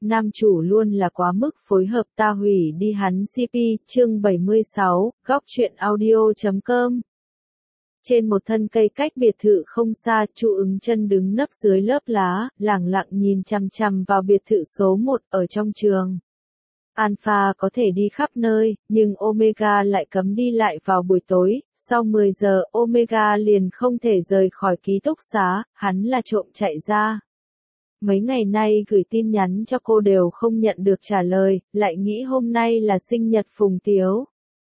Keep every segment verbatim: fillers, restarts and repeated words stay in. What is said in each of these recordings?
nam chủ luôn là quá mức phối hợp ta hủy đi hắn xê pê, chương bảy mươi sáu, góc truyện audio chấm com. Trên một thân cây cách biệt thự không xa, Chu Ứng Chân đứng nấp dưới lớp lá, lẳng lặng nhìn chằm chằm vào biệt thự số một ở trong trường. Alpha có thể đi khắp nơi, nhưng Omega lại cấm đi lại vào buổi tối, sau mười giờ Omega liền không thể rời khỏi ký túc xá, hắn là trộm chạy ra. Mấy ngày nay gửi tin nhắn cho cô đều không nhận được trả lời, lại nghĩ hôm nay là sinh nhật Phùng Tiếu.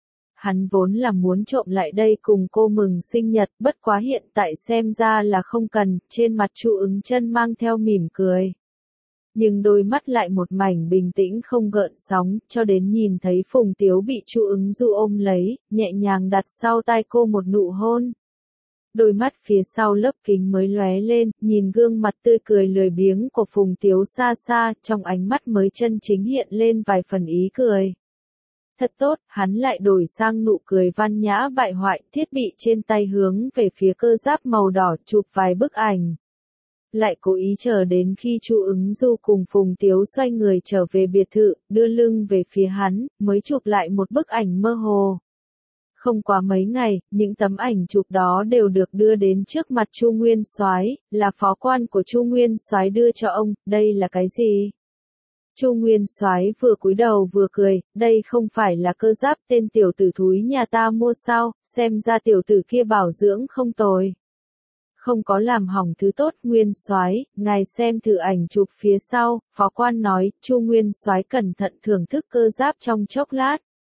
Hắn vốn là muốn trộm lại đây cùng cô mừng sinh nhật, bất quá hiện tại xem ra là không cần, trên mặt Chu Ứng Chân mang theo mỉm cười. Nhưng đôi mắt lại một mảnh bình tĩnh không gợn sóng, cho đến nhìn thấy Phùng Tiếu bị Chu Ứng Du ôm lấy, nhẹ nhàng đặt sau tai cô một nụ hôn. Đôi mắt phía sau lớp kính mới lóe lên, nhìn gương mặt tươi cười lười biếng của Phùng Tiếu xa xa, trong ánh mắt mới chân chính hiện lên vài phần ý cười. Thật tốt, hắn lại đổi sang nụ cười văn nhã bại hoại, thiết bị trên tay hướng về phía cơ giáp màu đỏ chụp vài bức ảnh. Lại cố ý chờ đến khi Chu Ứng Du cùng Phùng Tiếu xoay người trở về biệt thự, đưa lưng về phía hắn, mới chụp lại một bức ảnh mơ hồ. Không quá mấy ngày, những tấm ảnh chụp đó đều được đưa đến trước mặt Chu Nguyên Soái, là phó quan của Chu Nguyên Soái đưa cho ông, đây là cái gì? Chu Nguyên Soái vừa cúi đầu vừa cười, đây không phải là cơ giáp tên tiểu tử thúi nhà ta mua sao, xem ra tiểu tử kia bảo dưỡng không tồi. Không có làm hỏng thứ tốt. Nguyên Soái, ngài xem thử ảnh chụp phía sau, phó quan nói. Chu Nguyên Soái cẩn thận thưởng thức cơ giáp trong chốc lát.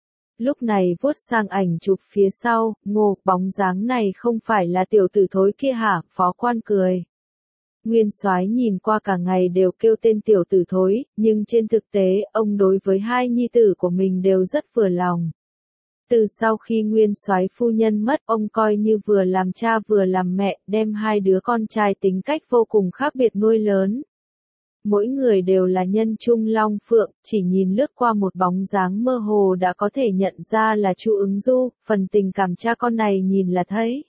Lúc này vuốt sang ảnh chụp phía sau, ngô, bóng dáng này không phải là tiểu tử thối kia hả? Phó quan cười. Nguyên Soái nhìn qua cả ngày đều kêu tên tiểu tử thối, nhưng trên thực tế, ông đối với hai nhi tử của mình đều rất vừa lòng. Từ sau khi Nguyên Soái phu nhân mất, ông coi như vừa làm cha vừa làm mẹ, đem hai đứa con trai tính cách vô cùng khác biệt nuôi lớn. Mỗi người đều là nhân trung long phượng, chỉ nhìn lướt qua một bóng dáng mơ hồ đã có thể nhận ra là Chu Ứng Du, phần tình cảm cha con này nhìn là thấy.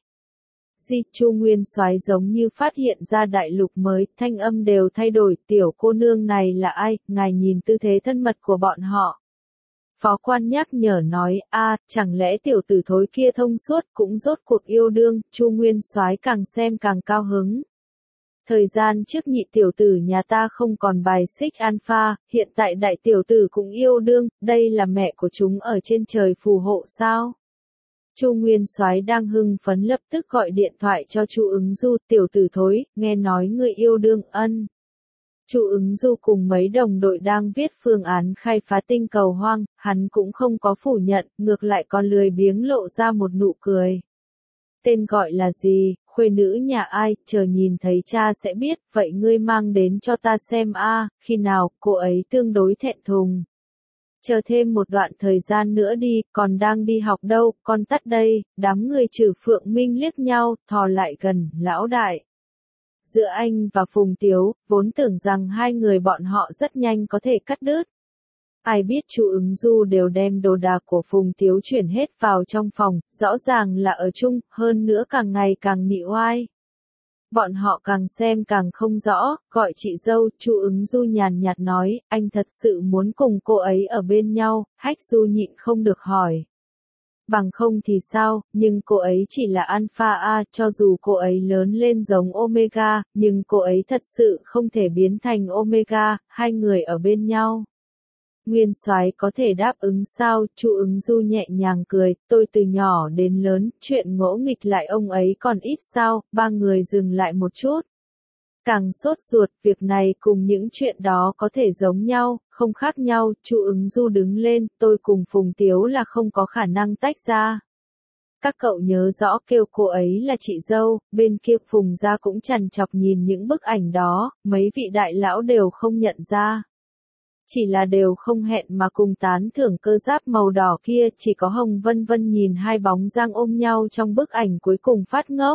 Di, Chu Nguyên Soái giống như phát hiện ra đại lục mới, thanh âm đều thay đổi, tiểu cô nương này là ai, ngài nhìn tư thế thân mật của bọn họ. Phó quan nhắc nhở nói, a, chẳng lẽ tiểu tử thối kia thông suốt cũng rốt cuộc yêu đương. Chu Nguyên Soái càng xem càng cao hứng. Thời gian trước nhị tiểu tử nhà ta không còn bài xích Alpha, hiện tại đại tiểu tử cũng yêu đương, đây là mẹ của chúng ở trên trời phù hộ sao? Chu Nguyên Soái đang hưng phấn lập tức gọi điện thoại cho Chu Ứng Du, tiểu tử thối, nghe nói người yêu đương. Ân. Chu Ứng Du cùng mấy đồng đội đang viết phương án khai phá tinh cầu hoang, hắn cũng không có phủ nhận, ngược lại còn lười biếng lộ ra một nụ cười. Tên gọi là gì, khuê nữ nhà ai, chờ nhìn thấy cha sẽ biết, vậy ngươi mang đến cho ta xem a, khi nào, cô ấy tương đối thẹn thùng. Chờ thêm một đoạn thời gian nữa đi, còn đang đi học đâu, con tắt đây. Đám người Trừ Phượng Minh liếc nhau, thò lại gần, lão đại. Giữa anh và Phùng Tiếu, vốn tưởng rằng hai người bọn họ rất nhanh có thể cắt đứt. Ai biết Chu Ứng Du đều đem đồ đạc của Phùng Tiếu chuyển hết vào trong phòng, rõ ràng là ở chung, hơn nữa càng ngày càng nị oai. Bọn họ càng xem càng không rõ, gọi chị dâu. Chu Ứng Du nhàn nhạt nói, anh thật sự muốn cùng cô ấy ở bên nhau. Hách Du nhịn không được hỏi. Bằng không thì sao, nhưng cô ấy chỉ là Alpha A, cho dù cô ấy lớn lên giống Omega, nhưng cô ấy thật sự không thể biến thành Omega, hai người ở bên nhau. Nguyên Soái có thể đáp ứng sao? Chu Ứng Du nhẹ nhàng cười, tôi từ nhỏ đến lớn, chuyện ngỗ nghịch lại ông ấy còn ít sao? Ba người dừng lại một chút. Càng sốt ruột, việc này cùng những chuyện đó có thể giống nhau, không khác nhau. Chu Ứng Du đứng lên, tôi cùng Phùng Tiếu là không có khả năng tách ra. Các cậu nhớ rõ kêu cô ấy là chị dâu. Bên kia Phùng gia cũng trằn trọc nhìn những bức ảnh đó, mấy vị đại lão đều không nhận ra. Chỉ là đều không hẹn mà cùng tán thưởng cơ giáp màu đỏ kia, chỉ có Hồng Vân Vân nhìn hai bóng dang ôm nhau trong bức ảnh cuối cùng phát ngốc.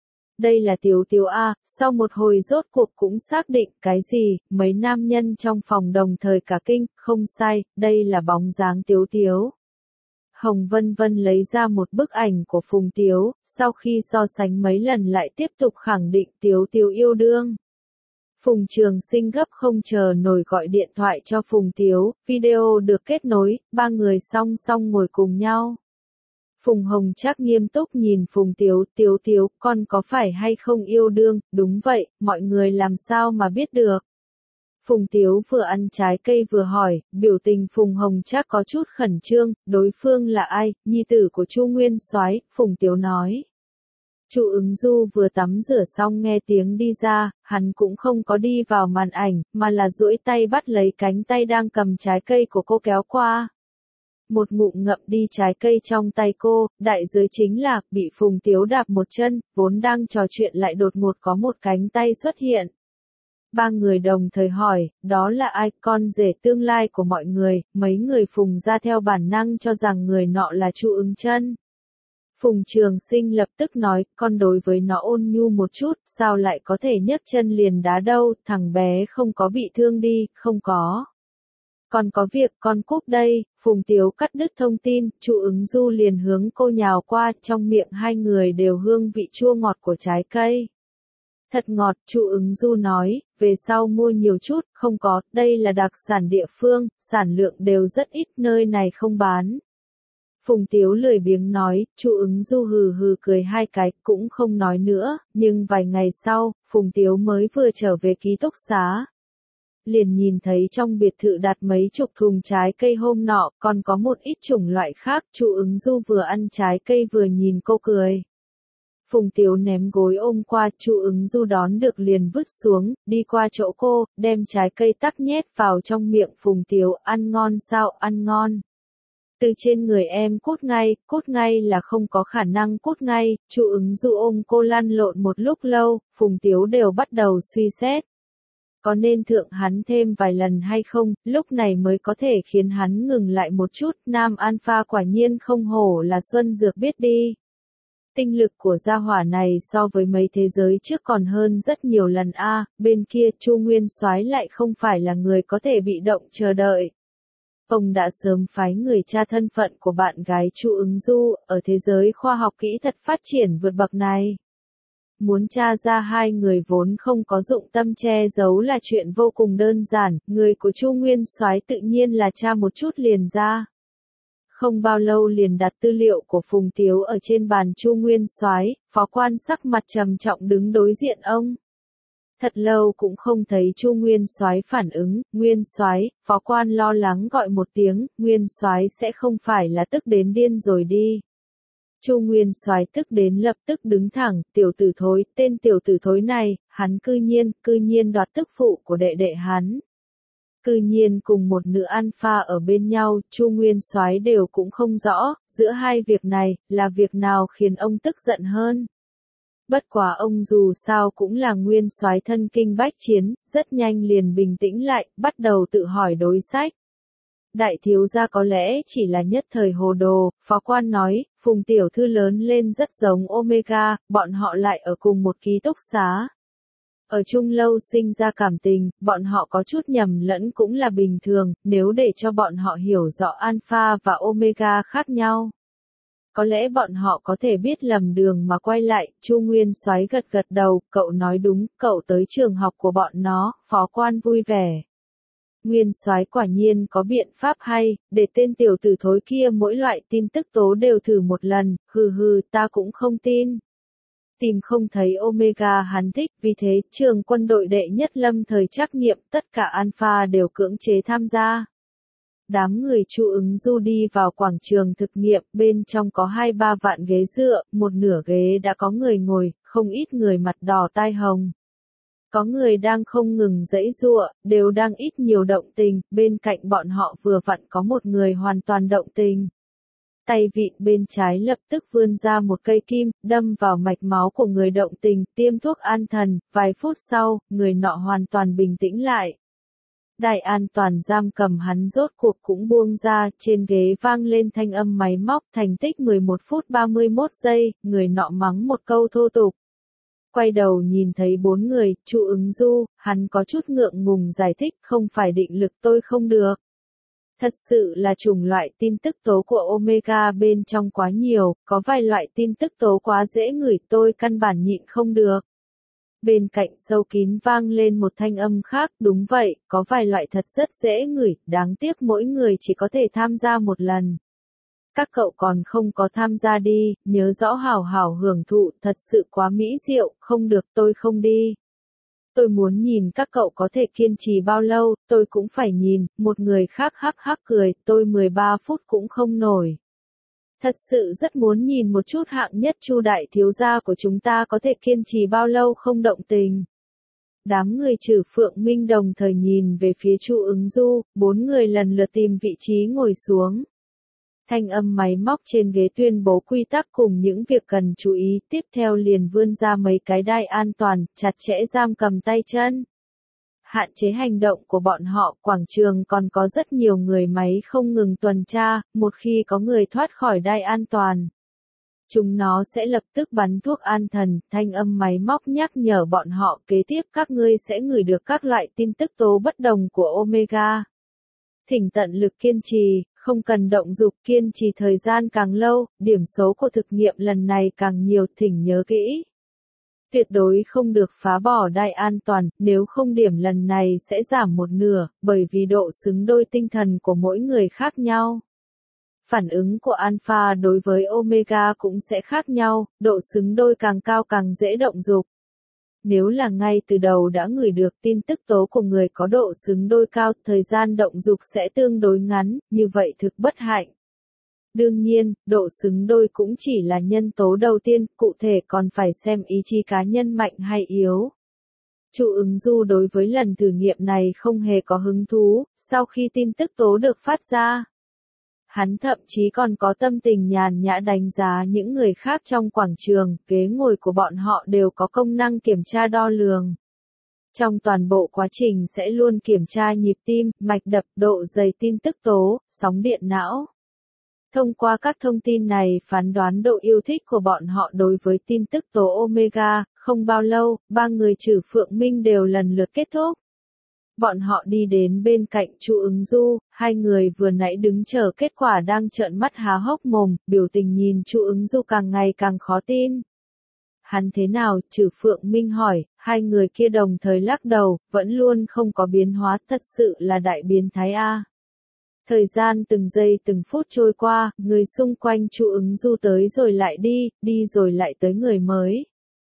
Đây là Tiếu Tiếu A, sau một hồi rốt cuộc cũng xác định, cái gì, mấy nam nhân trong phòng đồng thời cả kinh, không sai, đây là bóng dáng Tiếu Tiếu. Hồng Vân Vân lấy ra một bức ảnh của Phùng Tiếu, sau khi so sánh mấy lần lại tiếp tục khẳng định Tiếu Tiếu yêu đương. Phùng Trường Sinh gấp không chờ nổi gọi điện thoại cho Phùng Tiếu, video được kết nối, ba người song song ngồi cùng nhau. Phùng Hồng Trác nghiêm túc nhìn Phùng Tiếu, Tiếu Tiếu, con có phải hay không yêu đương, đúng vậy, mọi người làm sao mà biết được. Phùng Tiếu vừa ăn trái cây vừa hỏi, biểu tình Phùng Hồng Trác có chút khẩn trương, đối phương là ai, nhi tử của Chu Nguyên Soái, Phùng Tiếu nói. Chu Ứng Du vừa tắm rửa xong nghe tiếng đi ra, hắn cũng không có đi vào màn ảnh, mà là duỗi tay bắt lấy cánh tay đang cầm trái cây của cô kéo qua. Một ngụm ngậm đi trái cây trong tay cô, đại giới chính là, bị Phùng Tiếu đạp một chân, vốn đang trò chuyện lại đột ngột có một cánh tay xuất hiện. Ba người đồng thời hỏi, đó là ai, con rể tương lai của mọi người, mấy người Phùng ra theo bản năng cho rằng người nọ là Chu Ứng Chân. Phùng Trường Sinh lập tức nói, con đối với nó ôn nhu một chút, sao lại có thể nhấc chân liền đá đâu, thằng bé không có bị thương đi, không có. Còn có việc, con cúp đây, Phùng Tiếu cắt đứt thông tin, Chu Ứng Du liền hướng cô nhào qua, trong miệng hai người đều hương vị chua ngọt của trái cây. Thật ngọt, Chu Ứng Du nói, về sau mua nhiều chút, không có, đây là đặc sản địa phương, sản lượng đều rất ít, nơi này không bán. Phùng Tiếu lười biếng nói, Chu Ứng Du hừ hừ cười hai cái, cũng không nói nữa, nhưng vài ngày sau, Phùng Tiếu mới vừa trở về ký túc xá. Liền nhìn thấy trong biệt thự đặt mấy chục thùng trái cây hôm nọ, còn có một ít chủng loại khác, Chu Ứng Du vừa ăn trái cây vừa nhìn cô cười. Phùng Tiếu ném gối ôm qua, Chu Ứng Du đón được liền vứt xuống, đi qua chỗ cô, đem trái cây tắc nhét vào trong miệng Phùng Tiếu, ăn ngon sao, ăn ngon. Từ trên người em cút ngay, cút ngay là không có khả năng cút ngay, Chu Ứng Du ôm cô lăn lộn một lúc lâu, Phùng Tiếu đều bắt đầu suy xét. Có nên thượng hắn thêm vài lần hay không, lúc này mới có thể khiến hắn ngừng lại một chút, nam alpha quả nhiên không hổ là Xuân Dược biết đi. Tinh lực của gia hỏa này so với mấy thế giới trước còn hơn rất nhiều lần a. Bên kia Chu Nguyên Soái lại không phải là người có thể bị động chờ đợi. Ông đã sớm phái người tra thân phận của bạn gái Chu Ứng Du, ở thế giới khoa học kỹ thuật phát triển vượt bậc này. Muốn tra ra hai người vốn không có dụng tâm che giấu là chuyện vô cùng đơn giản, người của Chu Nguyên Soái tự nhiên là tra một chút liền ra. Không bao lâu liền đặt tư liệu của Phùng Tiếu ở trên bàn Chu Nguyên Soái, phó quan sắc mặt trầm trọng đứng đối diện ông. Thật lâu cũng không thấy Chu Nguyên Soái phản ứng, Nguyên Soái, phó quan lo lắng gọi một tiếng, Nguyên Soái sẽ không phải là tức đến điên rồi đi. Chu Nguyên Soái tức đến lập tức đứng thẳng, tiểu tử thối, tên tiểu tử thối này, hắn cư nhiên, cư nhiên đoạt tức phụ của đệ đệ hắn. Cư nhiên cùng một nữ alpha ở bên nhau, Chu Nguyên Soái đều cũng không rõ, giữa hai việc này, là việc nào khiến ông tức giận hơn. Bất quá ông dù sao cũng là Nguyên Soái thân kinh bách chiến, rất nhanh liền bình tĩnh lại, bắt đầu tự hỏi đối sách. Đại thiếu gia có lẽ chỉ là nhất thời hồ đồ, phó quan nói, Phùng tiểu thư lớn lên rất giống Omega, bọn họ lại ở cùng một ký túc xá. Ở chung lâu sinh ra cảm tình, bọn họ có chút nhầm lẫn cũng là bình thường, nếu để cho bọn họ hiểu rõ Alpha và Omega khác nhau. Có lẽ bọn họ có thể biết lầm đường mà quay lại, Chu Nguyên Soái gật gật đầu, cậu nói đúng, cậu tới trường học của bọn nó, phó quan vui vẻ. Nguyên Soái quả nhiên có biện pháp hay, để tên tiểu tử thối kia mỗi loại tin tức tố đều thử một lần, hừ hừ, ta cũng không tin. Tìm không thấy Omega hắn thích, vì thế trường quân đội đệ nhất lâm thời trắc nghiệm, tất cả Alpha đều cưỡng chế tham gia. Đám người Chu Ứng Du đi vào quảng trường thực nghiệm, bên trong có hai ba vạn ghế dựa, một nửa ghế đã có người ngồi, không ít người mặt đỏ tai hồng. Có người đang không ngừng giãy giụa, đều đang ít nhiều động tình, bên cạnh bọn họ vừa vặn có một người hoàn toàn động tình. Tay vịn bên trái lập tức vươn ra một cây kim, đâm vào mạch máu của người động tình, tiêm thuốc an thần, vài phút sau, người nọ hoàn toàn bình tĩnh lại. Đài an toàn giam cầm hắn rốt cuộc cũng buông ra, trên ghế vang lên thanh âm máy móc, thành tích mười một phút ba mươi mốt giây, người nọ mắng một câu thô tục. Quay đầu nhìn thấy bốn người, Chu Ứng Du, hắn có chút ngượng ngùng giải thích, không phải định lực tôi không được. Thật sự là chủng loại tin tức tố của Omega bên trong quá nhiều, có vài loại tin tức tố quá dễ ngửi tôi căn bản nhịn không được. Bên cạnh sâu kín vang lên một thanh âm khác, đúng vậy, có vài loại thật rất dễ ngửi, đáng tiếc mỗi người chỉ có thể tham gia một lần. Các cậu còn không có tham gia đi, nhớ rõ hảo hảo hưởng thụ, thật sự quá mỹ diệu, không được tôi không đi. Tôi muốn nhìn các cậu có thể kiên trì bao lâu, tôi cũng phải nhìn, một người khác hắc hắc cười, tôi mười ba phút cũng không nổi. Thật sự rất muốn nhìn một chút hạng nhất Chu đại thiếu gia của chúng ta có thể kiên trì bao lâu không động tình. Đám người trừ Phượng Minh đồng thời nhìn về phía Chu Ứng Du, bốn người lần lượt tìm vị trí ngồi xuống. Thanh âm máy móc trên ghế tuyên bố quy tắc cùng những việc cần chú ý, tiếp theo liền vươn ra mấy cái đai an toàn, chặt chẽ giam cầm tay chân. Hạn chế hành động của bọn họ, quảng trường còn có rất nhiều người máy không ngừng tuần tra, một khi có người thoát khỏi đai an toàn. Chúng nó sẽ lập tức bắn thuốc an thần, thanh âm máy móc nhắc nhở bọn họ kế tiếp các ngươi sẽ ngửi được các loại tin tức tố bất đồng của Omega. Thỉnh tận lực kiên trì, không cần động dục kiên trì thời gian càng lâu, điểm số của thực nghiệm lần này càng nhiều, thỉnh nhớ kỹ. Tuyệt đối không được phá bỏ đai an toàn, nếu không điểm lần này sẽ giảm một nửa, bởi vì độ xứng đôi tinh thần của mỗi người khác nhau. Phản ứng của alpha đối với omega cũng sẽ khác nhau, độ xứng đôi càng cao càng dễ động dục. Nếu là ngay từ đầu đã ngửi được tin tức tố của người có độ xứng đôi cao, thời gian động dục sẽ tương đối ngắn, như vậy thực bất hạnh. Đương nhiên, độ xứng đôi cũng chỉ là nhân tố đầu tiên, cụ thể còn phải xem ý chí cá nhân mạnh hay yếu. Chu Ứng Du đối với lần thử nghiệm này không hề có hứng thú, sau khi tin tức tố được phát ra. Hắn thậm chí còn có tâm tình nhàn nhã đánh giá những người khác trong quảng trường, ghế ngồi của bọn họ đều có công năng kiểm tra đo lường. Trong toàn bộ quá trình sẽ luôn kiểm tra nhịp tim, mạch đập, độ dày tin tức tố, sóng điện não. Thông qua các thông tin này phán đoán độ yêu thích của bọn họ đối với tin tức tố Omega, không bao lâu, ba người trừ Phượng Minh đều lần lượt kết thúc. Bọn họ đi đến bên cạnh Chu Ứng Du, hai người vừa nãy đứng chờ kết quả đang trợn mắt há hốc mồm, biểu tình nhìn Chu Ứng Du càng ngày càng khó tin. Hắn thế nào, trừ Phượng Minh hỏi, hai người kia đồng thời lắc đầu, vẫn luôn không có biến hóa, thật sự là đại biến thái a. Thời gian từng giây từng phút trôi qua, người xung quanh Chu Ứng Du tới rồi lại đi, đi rồi lại tới người mới.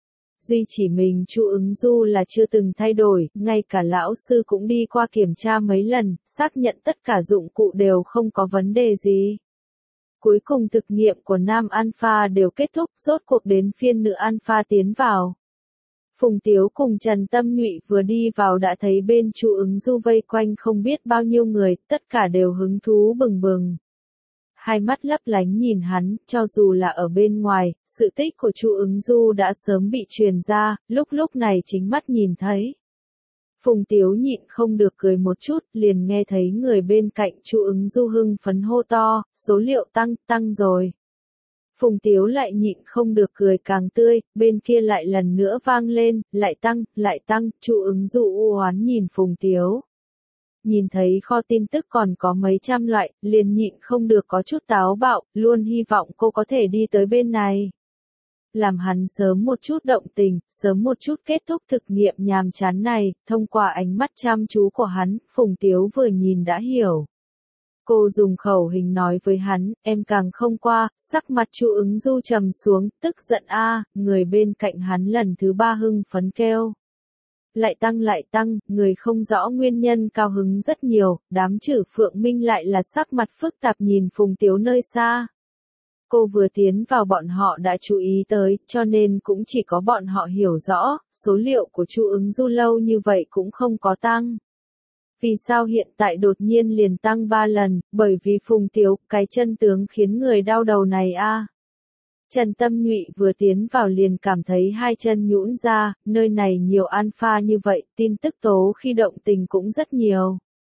Duy chỉ mình Chu Ứng Du là chưa từng thay đổi, ngay cả lão sư cũng đi qua kiểm tra mấy lần, xác nhận tất cả dụng cụ đều không có vấn đề gì. Cuối cùng thực nghiệm của nam alpha đều kết thúc, rốt cuộc đến phiên nữ alpha tiến vào. Phùng Tiếu cùng Trần Tâm Nhụy vừa đi vào đã thấy bên Chu Ứng Du vây quanh không biết bao nhiêu người, tất cả đều hứng thú bừng bừng. Hai mắt lấp lánh nhìn hắn, cho dù là ở bên ngoài, sự tích của Chu Ứng Du đã sớm bị truyền ra, lúc lúc này chính mắt nhìn thấy. Phùng Tiếu nhịn không được cười một chút, liền nghe thấy người bên cạnh Chu Ứng Du hưng phấn hô to, số liệu tăng, tăng rồi. Phùng Tiếu lại nhịn không được cười càng tươi, bên kia lại lần nữa vang lên, lại tăng, lại tăng, Chu Ứng Du u oán nhìn Phùng Tiếu. Nhìn thấy kho tin tức còn có mấy trăm loại, liền nhịn không được có chút táo bạo, luôn hy vọng cô có thể đi tới bên này. Làm hắn sớm một chút động tình, sớm một chút kết thúc thực nghiệm nhàm chán này, thông qua ánh mắt chăm chú của hắn, Phùng Tiếu vừa nhìn đã hiểu. Cô dùng khẩu hình nói với hắn, em càng không qua, sắc mặt Chu Ứng Du trầm xuống, tức giận a, người bên cạnh hắn lần thứ ba hưng phấn kêu. Lại tăng lại tăng, người không rõ nguyên nhân cao hứng rất nhiều, đám trừ Phượng Minh lại là sắc mặt phức tạp nhìn Phùng Tiếu nơi xa. Cô vừa tiến vào bọn họ đã chú ý tới, cho nên cũng chỉ có bọn họ hiểu rõ, số liệu của Chu Ứng Du lâu như vậy cũng không có tăng. Vì sao hiện tại đột nhiên liền tăng ba lần, bởi vì Phùng Tiếu, cái chân tướng khiến người đau đầu này a. Trần Tâm Nhụy vừa tiến vào liền cảm thấy hai chân nhũn ra, nơi này nhiều alpha như vậy, tin tức tố khi động tình cũng rất nhiều.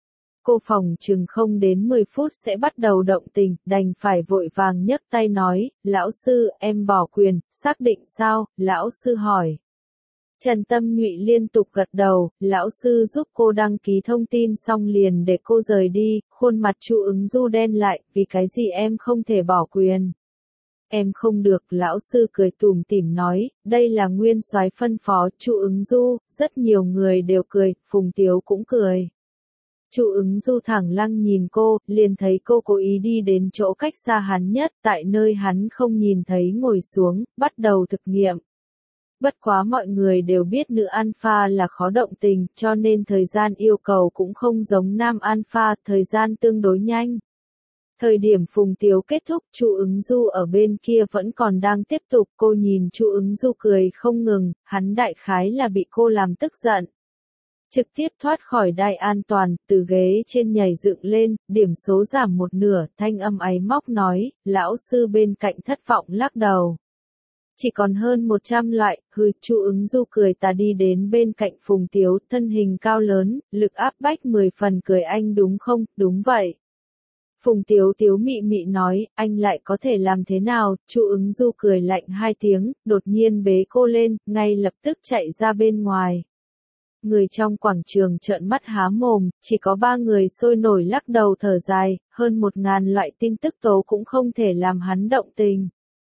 Cô phòng chừng không đến mười phút sẽ bắt đầu động tình, đành phải vội vàng nhấc tay nói, lão sư, em bỏ quyền, xác định sao, lão sư hỏi. Trần Tâm Nhụy liên tục gật đầu, lão sư giúp cô đăng ký thông tin xong liền để cô rời đi, khuôn mặt Chu Ứng Du đen lại, vì cái gì em không thể bỏ quyền. Em không được, lão sư cười tủm tỉm nói, đây là nguyên soái phân phó. Chu Ứng Du, rất nhiều người đều cười, Phùng Tiếu cũng cười. Chu Ứng Du thẳng lăng nhìn cô, liền thấy cô cố ý đi đến chỗ cách xa hắn nhất, tại nơi hắn không nhìn thấy ngồi xuống, bắt đầu thực nghiệm. Bất quá mọi người đều biết nữ alpha là khó động tình, cho nên thời gian yêu cầu cũng không giống nam alpha, thời gian tương đối nhanh. Thời điểm Phùng Tiếu kết thúc, Chu Ứng Du ở bên kia vẫn còn đang tiếp tục, cô nhìn Chu Ứng Du cười không ngừng, hắn đại khái là bị cô làm tức giận. Trực tiếp thoát khỏi đai an toàn, từ ghế trên nhảy dựng lên, điểm số giảm một nửa, thanh âm áy móc nói, lão sư bên cạnh thất vọng lắc đầu. Chỉ còn hơn một trăm loại, hừ. Chu Ứng Du cười tà đi đến bên cạnh Phùng Tiếu, thân hình cao lớn, lực áp bách mười phần, cười anh đúng không, đúng vậy. Phùng Tiếu Tiếu mị mị nói, anh lại có thể làm thế nào? Chu Ứng Du cười lạnh hai tiếng, đột nhiên bế cô lên, ngay lập tức chạy ra bên ngoài. Người trong quảng trường trợn mắt há mồm, chỉ có ba người sôi nổi lắc đầu thở dài, hơn một ngàn loại tin tức tố cũng không thể làm hắn động tình.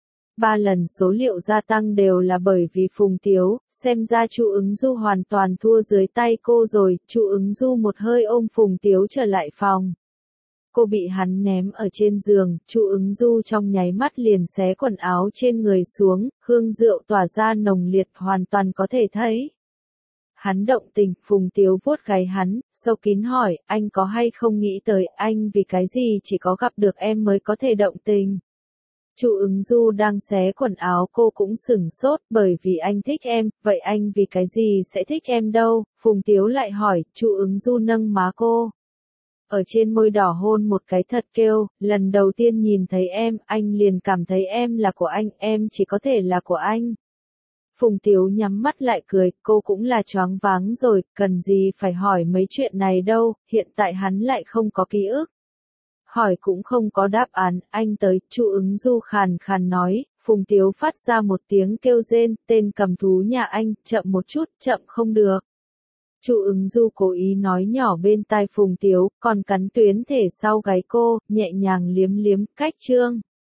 Ba lần số liệu gia tăng đều là bởi vì Phùng Tiếu, xem ra Chu Ứng Du hoàn toàn thua dưới tay cô rồi. Chu Ứng Du một hơi ôm Phùng Tiếu trở lại phòng. Cô bị hắn ném ở trên giường, Chu Ứng Du trong nháy mắt liền xé quần áo trên người xuống, hương rượu tỏa ra nồng liệt hoàn toàn có thể thấy. Hắn động tình, Phùng Tiếu vuốt gáy hắn, sâu kín hỏi, anh có hay không nghĩ tới anh vì cái gì chỉ có gặp được em mới có thể động tình. Chu Ứng Du đang xé quần áo cô cũng sửng sốt, bởi vì anh thích em, vậy anh vì cái gì sẽ thích em đâu? Phùng Tiếu lại hỏi, Chu Ứng Du nâng má cô. Ở trên môi đỏ hôn một cái thật kêu, lần đầu tiên nhìn thấy em, anh liền cảm thấy em là của anh, em chỉ có thể là của anh. Phùng Tiếu nhắm mắt lại cười, cô cũng là choáng váng rồi, cần gì phải hỏi mấy chuyện này đâu, hiện tại hắn lại không có ký ức. Hỏi cũng không có đáp án, anh tới. Chu Ứng Du khàn khàn nói. Phùng Tiếu phát ra một tiếng kêu rên, tên cầm thú nhà anh, chậm một chút, chậm không được. Chu Ứng Du cố ý nói nhỏ bên tai Phùng Tiếu, còn cắn tuyến thể sau gáy cô, nhẹ nhàng liếm liếm, cách trương.